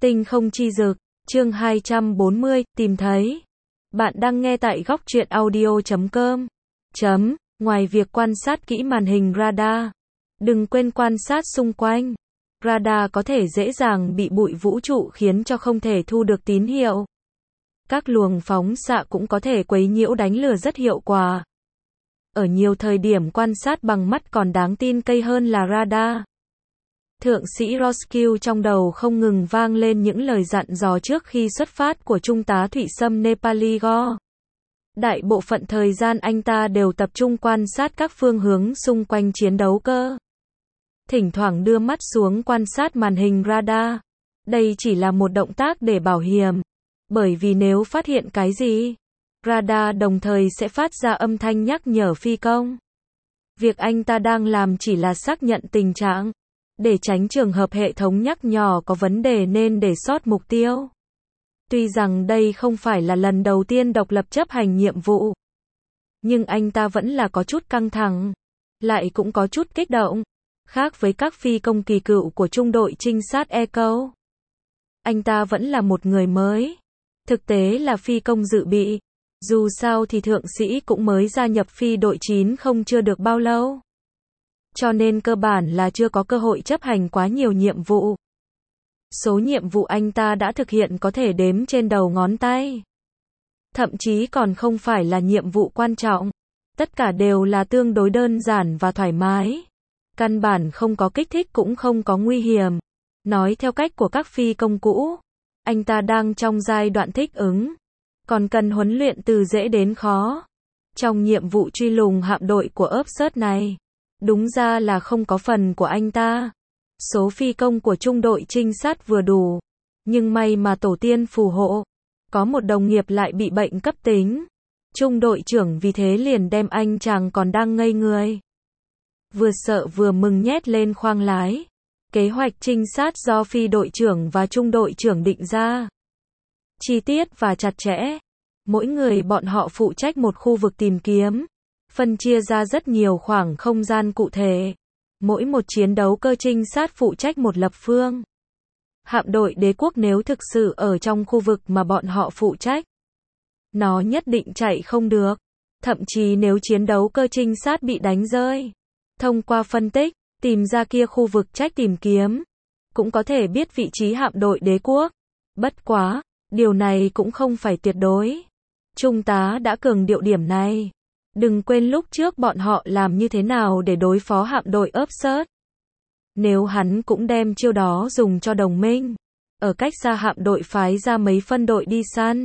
Tinh không chi dực, chương 240, tìm thấy. Bạn đang nghe tại góc truyện audio.com. Ngoài việc quan sát kỹ màn hình radar, đừng quên quan sát xung quanh. Radar có thể dễ dàng bị bụi vũ trụ khiến cho không thể thu được tín hiệu. Các luồng phóng xạ cũng có thể quấy nhiễu đánh lừa rất hiệu quả. Ở nhiều thời điểm quan sát bằng mắt còn đáng tin cậy hơn là radar. Thượng sĩ Roskill trong đầu không ngừng vang lên những lời dặn dò trước khi xuất phát của Trung tá Thụy Sâm Nepali Go. Đại bộ phận thời gian anh ta đều tập trung quan sát các phương hướng xung quanh chiến đấu cơ. Thỉnh thoảng đưa mắt xuống quan sát màn hình radar. Đây chỉ là một động tác để bảo hiểm. Bởi vì nếu phát hiện cái gì, radar đồng thời sẽ phát ra âm thanh nhắc nhở phi công. Việc anh ta đang làm chỉ là xác nhận tình trạng, để tránh trường hợp hệ thống nhắc nhở có vấn đề nên để sót mục tiêu. Tuy rằng đây không phải là lần đầu tiên độc lập chấp hành nhiệm vụ, nhưng anh ta vẫn là có chút căng thẳng, lại cũng có chút kích động. Khác với các phi công kỳ cựu của trung đội trinh sát Echo, anh ta vẫn là một người mới. Thực tế là phi công dự bị. Dù sao thì thượng sĩ cũng mới gia nhập phi đội 9 không chưa được bao lâu. Cho nên cơ bản là chưa có cơ hội chấp hành quá nhiều nhiệm vụ. Số nhiệm vụ anh ta đã thực hiện có thể đếm trên đầu ngón tay. Thậm chí còn không phải là nhiệm vụ quan trọng. Tất cả đều là tương đối đơn giản và thoải mái. Căn bản không có kích thích cũng không có nguy hiểm. Nói theo cách của các phi công cũ, anh ta đang trong giai đoạn thích ứng, còn cần huấn luyện từ dễ đến khó. Trong nhiệm vụ truy lùng hạm đội của Upsearch này, đúng ra là không có phần của anh ta. Số phi công của trung đội trinh sát vừa đủ, nhưng may mà tổ tiên phù hộ. Có một đồng nghiệp lại bị bệnh cấp tính. Trung đội trưởng vì thế liền đem anh chàng còn đang ngây người, vừa sợ vừa mừng nhét lên khoang lái. Kế hoạch trinh sát do phi đội trưởng và trung đội trưởng định ra, chi tiết và chặt chẽ. Mỗi người bọn họ phụ trách một khu vực tìm kiếm, phân chia ra rất nhiều khoảng không gian cụ thể. Mỗi một chiến đấu cơ trinh sát phụ trách một lập phương. Hạm đội đế quốc nếu thực sự ở trong khu vực mà bọn họ phụ trách, nó nhất định chạy không được. Thậm chí nếu chiến đấu cơ trinh sát bị đánh rơi, thông qua phân tích, tìm ra kia khu vực trách tìm kiếm, cũng có thể biết vị trí hạm đội đế quốc. Bất quá, điều này cũng không phải tuyệt đối. Trung tá đã cường điệu điểm này. Đừng quên lúc trước bọn họ làm như thế nào để đối phó hạm đội Upsearch. Nếu hắn cũng đem chiêu đó dùng cho đồng minh, ở cách xa hạm đội phái ra mấy phân đội đi săn,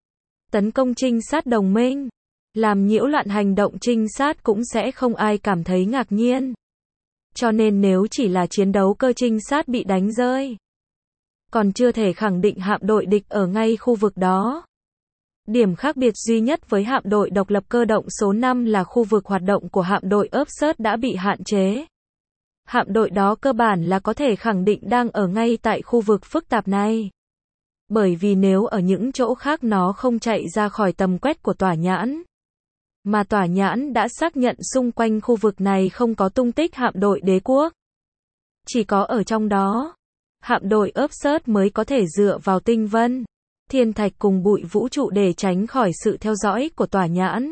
tấn công trinh sát đồng minh, làm nhiễu loạn hành động trinh sát cũng sẽ không ai cảm thấy ngạc nhiên. Cho nên nếu chỉ là chiến đấu cơ trinh sát bị đánh rơi, còn chưa thể khẳng định hạm đội địch ở ngay khu vực đó. Điểm khác biệt duy nhất với hạm đội độc lập cơ động số 5 là khu vực hoạt động của hạm đội Upsearch đã bị hạn chế. Hạm đội đó cơ bản là có thể khẳng định đang ở ngay tại khu vực phức tạp này. Bởi vì nếu ở những chỗ khác nó không chạy ra khỏi tầm quét của tỏa nhãn. Mà tỏa nhãn đã xác nhận xung quanh khu vực này không có tung tích hạm đội đế quốc. Chỉ có ở trong đó, hạm đội Upsearch mới có thể dựa vào tinh vân, thiên thạch cùng bụi vũ trụ để tránh khỏi sự theo dõi của tỏa nhãn.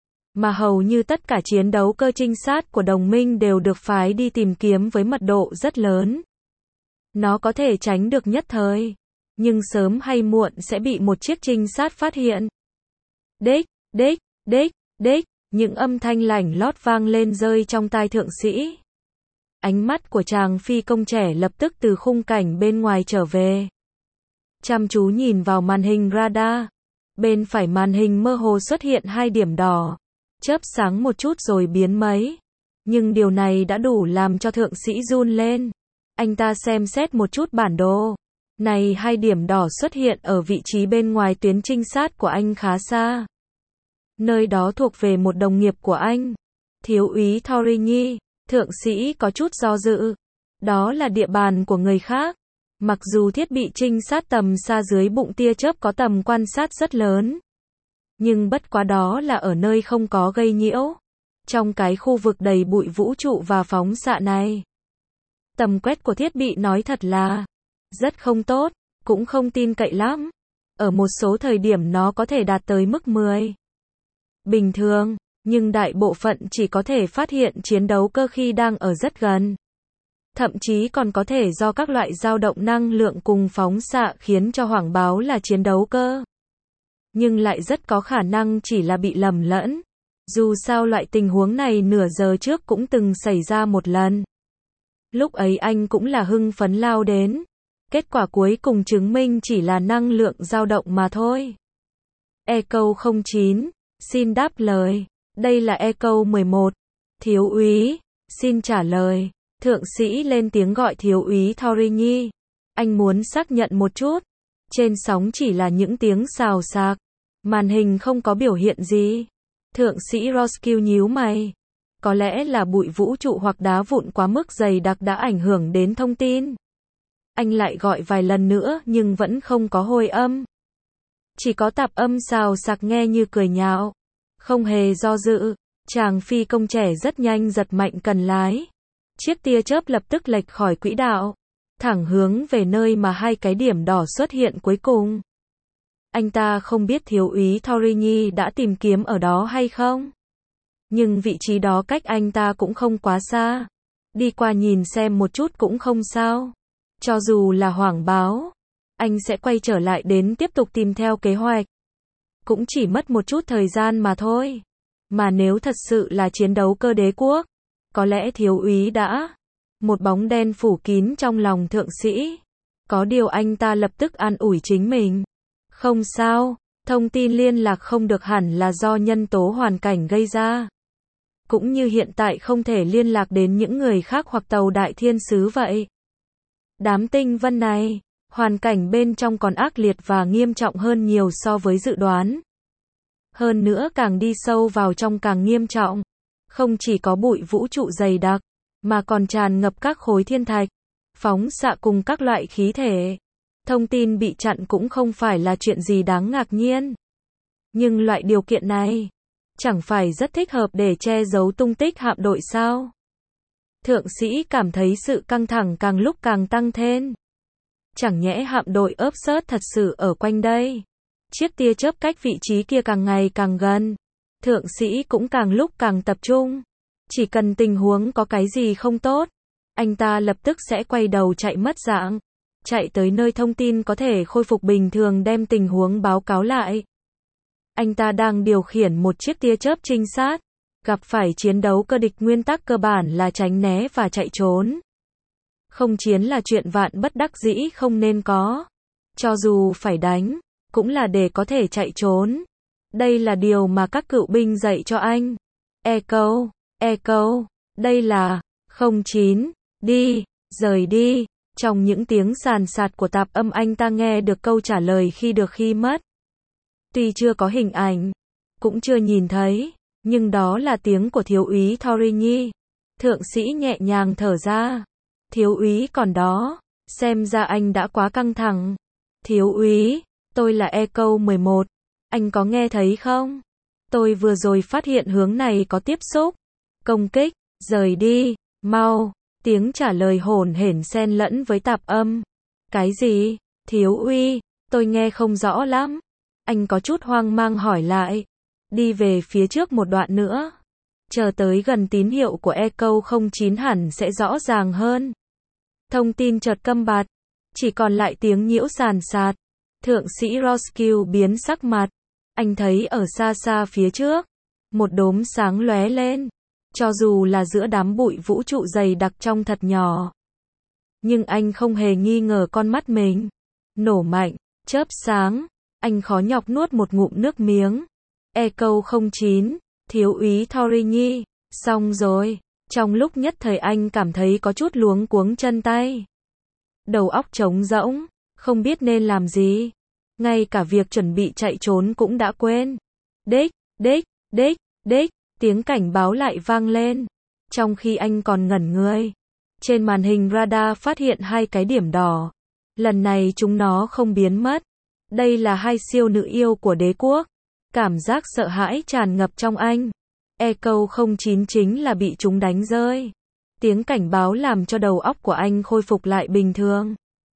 Mà hầu như tất cả chiến đấu cơ trinh sát của đồng minh đều được phái đi tìm kiếm với mật độ rất lớn. Nó có thể tránh được nhất thời, nhưng sớm hay muộn sẽ bị một chiếc trinh sát phát hiện. Đích, đích, đích, đích, những âm thanh lảnh lót vang lên rơi trong tai thượng sĩ. Ánh mắt của chàng phi công trẻ lập tức từ khung cảnh bên ngoài trở về. Chăm chú nhìn vào màn hình radar. Bên phải màn hình mơ hồ xuất hiện 2 điểm đỏ, chớp sáng một chút rồi biến mấy. Nhưng điều này đã đủ làm cho thượng sĩ run lên. Anh ta xem xét một chút bản đồ. Này 2 điểm đỏ xuất hiện ở vị trí bên ngoài tuyến trinh sát của anh khá xa. Nơi đó thuộc về một đồng nghiệp của anh, thiếu úy Thorini. Thượng sĩ có chút do dự. Đó là địa bàn của người khác. Mặc dù thiết bị trinh sát tầm xa dưới bụng tia chớp có tầm quan sát rất lớn, nhưng bất quá đó là ở nơi không có gây nhiễu. Trong cái khu vực đầy bụi vũ trụ và phóng xạ này, tầm quét của thiết bị nói thật là rất không tốt. cũng không tin cậy lắm. Ở một số thời điểm nó có thể đạt tới mức 10. Bình thường, nhưng đại bộ phận chỉ có thể phát hiện chiến đấu cơ khi đang ở rất gần. Thậm chí còn có thể do các loại dao động năng lượng cùng phóng xạ khiến cho hoảng báo là chiến đấu cơ. Nhưng lại rất có khả năng chỉ là bị lầm lẫn. Dù sao loại tình huống này nửa giờ trước cũng từng xảy ra một lần. Lúc ấy anh cũng là hưng phấn lao đến. Kết quả cuối cùng chứng minh chỉ là năng lượng dao động mà thôi. E-câu 09, xin đáp lời. Đây là E-câu 11. Thiếu úy, xin trả lời. Thượng sĩ lên tiếng gọi thiếu úy Thorinyi. Anh muốn xác nhận một chút. Trên sóng chỉ là những tiếng xào xạc. Màn hình không có biểu hiện gì. Thượng sĩ Roskill nhíu mày. Có lẽ là bụi vũ trụ hoặc đá vụn quá mức dày đặc đã ảnh hưởng đến thông tin. Anh lại gọi vài lần nữa nhưng vẫn không có hồi âm. Chỉ có tạp âm xào xạc nghe như cười nhạo. Không hề do dự, chàng phi công trẻ rất nhanh giật mạnh cần lái. Chiếc tia chớp lập tức lệch khỏi quỹ đạo, thẳng hướng về nơi mà hai cái điểm đỏ xuất hiện cuối cùng. Anh ta không biết thiếu úy Thorinyi đã tìm kiếm ở đó hay không. Nhưng vị trí đó cách anh ta cũng không quá xa. Đi qua nhìn xem một chút cũng không sao. Cho dù là hoảng báo, anh sẽ quay trở lại đến tiếp tục tìm theo kế hoạch. Cũng chỉ mất một chút thời gian mà thôi. Mà nếu thật sự là chiến đấu cơ đế quốc, có lẽ thiếu úy đã. Một bóng đen phủ kín trong lòng thượng sĩ. Có điều anh ta lập tức an ủi chính mình. Không sao, thông tin liên lạc không được hẳn là do nhân tố hoàn cảnh gây ra. Cũng như hiện tại không thể liên lạc đến những người khác hoặc tàu đại thiên sứ vậy. Đám tinh vân này, hoàn cảnh bên trong còn ác liệt và nghiêm trọng hơn nhiều so với dự đoán. Hơn nữa càng đi sâu vào trong càng nghiêm trọng. Không chỉ có bụi vũ trụ dày đặc, mà còn tràn ngập các khối thiên thạch, phóng xạ cùng các loại khí thể. Thông tin bị chặn cũng không phải là chuyện gì đáng ngạc nhiên. Nhưng loại điều kiện này, chẳng phải rất thích hợp để che giấu tung tích hạm đội sao? Thượng sĩ cảm thấy sự căng thẳng càng lúc càng tăng thêm. Chẳng nhẽ hạm đội ớp sớt thật sự ở quanh đây? Chiếc tia chớp cách vị trí kia càng ngày càng gần. Thượng sĩ cũng càng lúc càng tập trung. Chỉ cần tình huống có cái gì không tốt, anh ta lập tức sẽ quay đầu chạy mất dạng. Chạy tới nơi thông tin có thể khôi phục bình thường đem tình huống báo cáo lại. Anh ta đang điều khiển một chiếc tia chớp trinh sát. Gặp phải chiến đấu cơ địch nguyên tắc cơ bản là tránh né và chạy trốn. Không chiến là chuyện vạn bất đắc dĩ không nên có. Cho dù phải đánh, cũng là để có thể chạy trốn. Đây là điều mà các cựu binh dạy cho anh. E-câu, đây là 09, đi, rời đi. Trong những tiếng sàn sạt của tạp âm anh ta nghe được câu trả lời khi được khi mất. Tuy chưa có hình ảnh, cũng chưa nhìn thấy, nhưng đó là tiếng của thiếu úy Thorinyi. Thượng sĩ nhẹ nhàng thở ra. Thiếu úy còn đó, xem ra anh đã quá căng thẳng. Thiếu úy, tôi là E-câu 11, anh có nghe thấy không? Tôi vừa rồi phát hiện hướng này có tiếp xúc. Công kích, rời đi, mau. Tiếng trả lời hỗn hển xen lẫn với tạp âm. Cái gì? Thiếu úy, tôi nghe không rõ lắm. Anh có chút hoang mang hỏi lại. Đi về phía trước một đoạn nữa. Chờ tới gần tín hiệu của E-câu 09 hẳn sẽ rõ ràng hơn. Thông tin chợt câm bặt. Chỉ còn lại tiếng nhiễu sàn sạt. Thượng sĩ Roskill biến sắc mặt. Anh thấy ở xa xa phía trước, một đốm sáng lóe lên. Cho dù là giữa đám bụi vũ trụ dày đặc trong thật nhỏ. Nhưng anh không hề nghi ngờ con mắt mình. Nổ mạnh, chớp sáng. Anh khó nhọc nuốt một ngụm nước miếng. E-câu 09, thiếu úy Thorinyi. Xong rồi. Trong lúc nhất thời anh cảm thấy có chút luống cuống chân tay. Đầu óc trống rỗng, không biết nên làm gì. Ngay cả việc chuẩn bị chạy trốn cũng đã quên. Đích, tiếng cảnh báo lại vang lên. Trong khi anh còn ngẩn người, trên màn hình radar phát hiện hai cái điểm đỏ. Lần này chúng nó không biến mất. Đây là hai siêu nữ yêu của đế quốc. Cảm giác sợ hãi tràn ngập trong anh. E-câu 09 chính là bị chúng đánh rơi. Tiếng cảnh báo làm cho đầu óc của anh khôi phục lại bình thường.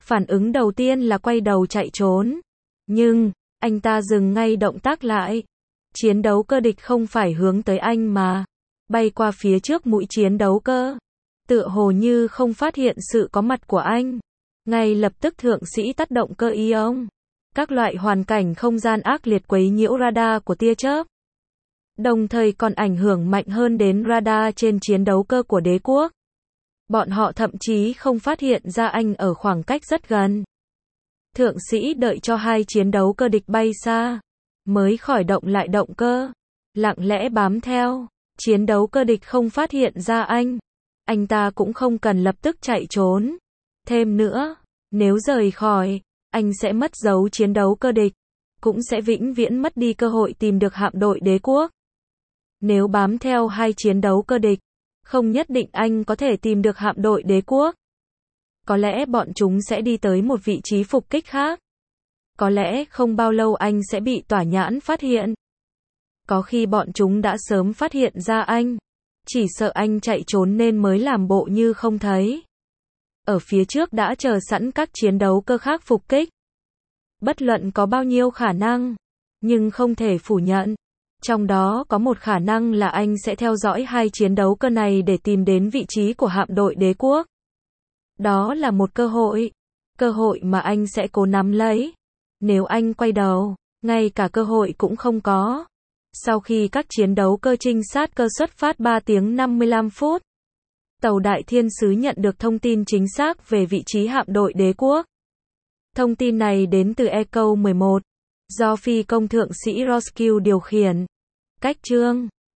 Phản ứng đầu tiên là quay đầu chạy trốn. Nhưng, anh ta dừng ngay động tác lại. Chiến đấu cơ địch không phải hướng tới anh mà bay qua phía trước mũi chiến đấu cơ. Tựa hồ như không phát hiện sự có mặt của anh. Ngay lập tức thượng sĩ tắt động cơ ion. Các loại hoàn cảnh không gian ác liệt quấy nhiễu radar của tia chớp. Đồng thời còn ảnh hưởng mạnh hơn đến radar trên chiến đấu cơ của đế quốc. Bọn họ thậm chí không phát hiện ra anh ở khoảng cách rất gần. Thượng sĩ đợi cho hai chiến đấu cơ địch bay xa, mới khởi động lại động cơ, lặng lẽ bám theo. Chiến đấu cơ địch không phát hiện ra anh ta cũng không cần lập tức chạy trốn. Thêm nữa, nếu rời khỏi, anh sẽ mất dấu chiến đấu cơ địch, cũng sẽ vĩnh viễn mất đi cơ hội tìm được hạm đội đế quốc. Nếu bám theo hai chiến đấu cơ địch, không nhất định anh có thể tìm được hạm đội đế quốc. Có lẽ bọn chúng sẽ đi tới một vị trí phục kích khác. Có lẽ không bao lâu anh sẽ bị tỏa nhãn phát hiện. Có khi bọn chúng đã sớm phát hiện ra anh. Chỉ sợ anh chạy trốn nên mới làm bộ như không thấy. Ở phía trước đã chờ sẵn các chiến đấu cơ khác phục kích. Bất luận có bao nhiêu khả năng, nhưng không thể phủ nhận. Trong đó có một khả năng là anh sẽ theo dõi hai chiến đấu cơ này để tìm đến vị trí của hạm đội đế quốc. Đó là một cơ hội mà anh sẽ cố nắm lấy. Nếu anh quay đầu, ngay cả cơ hội cũng không có. Sau khi các chiến đấu cơ trinh sát cơ xuất phát 3 tiếng 55 phút, tàu Đại Thiên Sứ nhận được thông tin chính xác về vị trí hạm đội đế quốc. Thông tin này đến từ Echo 11, do phi công thượng sĩ Roscoe điều khiển. Cách chương